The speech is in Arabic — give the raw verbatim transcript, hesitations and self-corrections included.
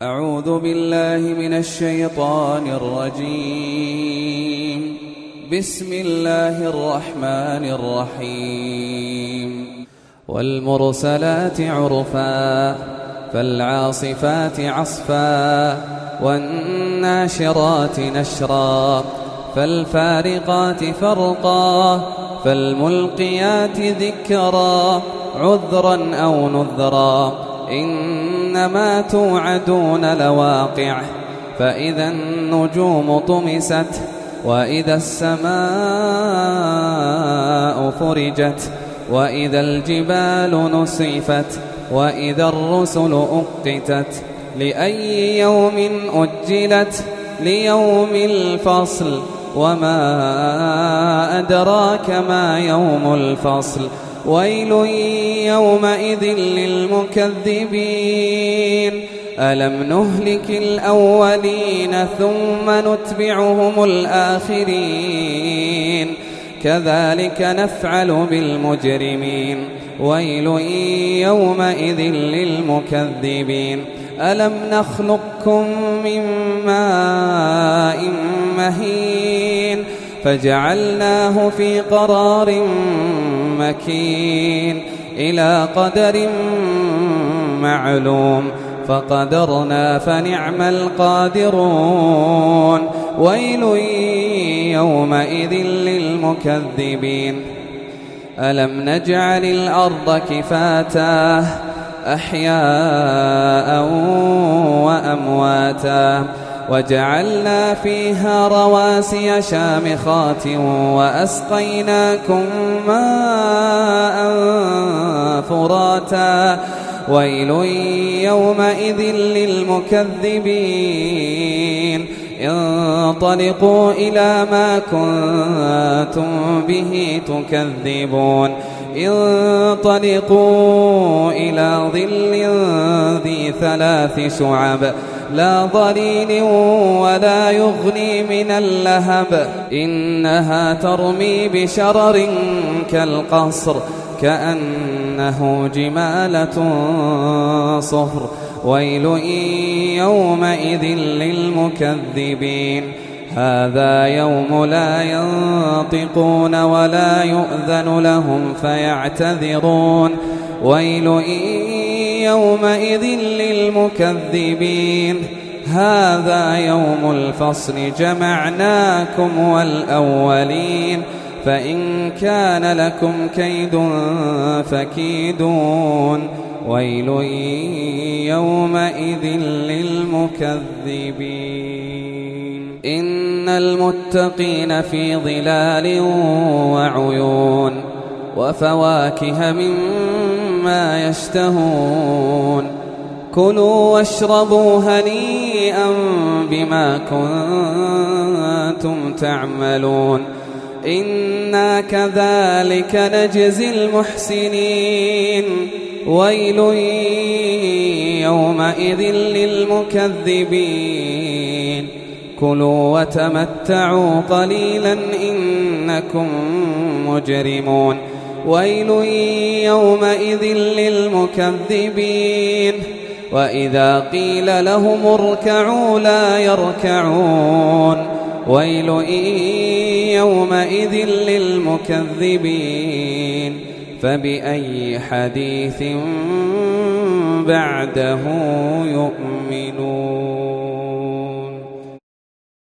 أعوذ بالله من الشيطان الرجيم. بسم الله الرحمن الرحيم. والمرسلات عرفا فالعاصفات عصفا والناشرات نشرا فالفارقات فرقا فالملقيات ذكرا عذرا أو نذرا إنما توعدون لواقع فإذا النجوم طمست وإذا السماء فرجت وإذا الجبال نصفت وإذا الرسل أقتت لأي يوم أجلت ليوم الفصل وما أدراك ما يوم الفصل ويل يومئذ للمكذبين ألم نهلك الأولين ثم نتبعهم الآخرين كذلك نفعل بالمجرمين ويل يومئذ للمكذبين ألم نخلقكم من ماء مهين فجعلناه في قرار مكين إلى قدر معلوم فقدرنا فنعم القادرون ويل يومئذ للمكذبين ألم نجعل الأرض كفاتا أحياء وأمواتا وجعلنا فيها رواسي شامخات وأسقيناكم ماء فراتا ويل يومئذ للمكذبين انطلقوا إلى ما كنتم به تكذبون انطلقوا إلى ظل ذي ثلاث شعب لا ظليل ولا يغني من اللهب إنها ترمي بشرر كالقصر كأنه جمالة صفر ويل يومئذ للمكذبين هذا يوم لا ينطقون ولا يؤذن لهم فيعتذرون ويل يومئذ للمكذبين هذا يوم الفصل جمعناكم والأولين فإن كان لكم كيد فكيدون ويل يومئذ للمكذبين إن المتقين في ظلال وعيون وفواكه مما يشتهون كلوا واشربوا هنيئا بما كنتم تعملون إنا كذلك نجزي المحسنين ويل يومئذ للمكذبين كلوا وتمتعوا قليلا إنكم مجرمون ويل يومئذ للمكذبين وإذا قيل لهم اركعوا لا يركعون ويل يومئذ للمكذبين فبأي حديث بعده يؤمنون.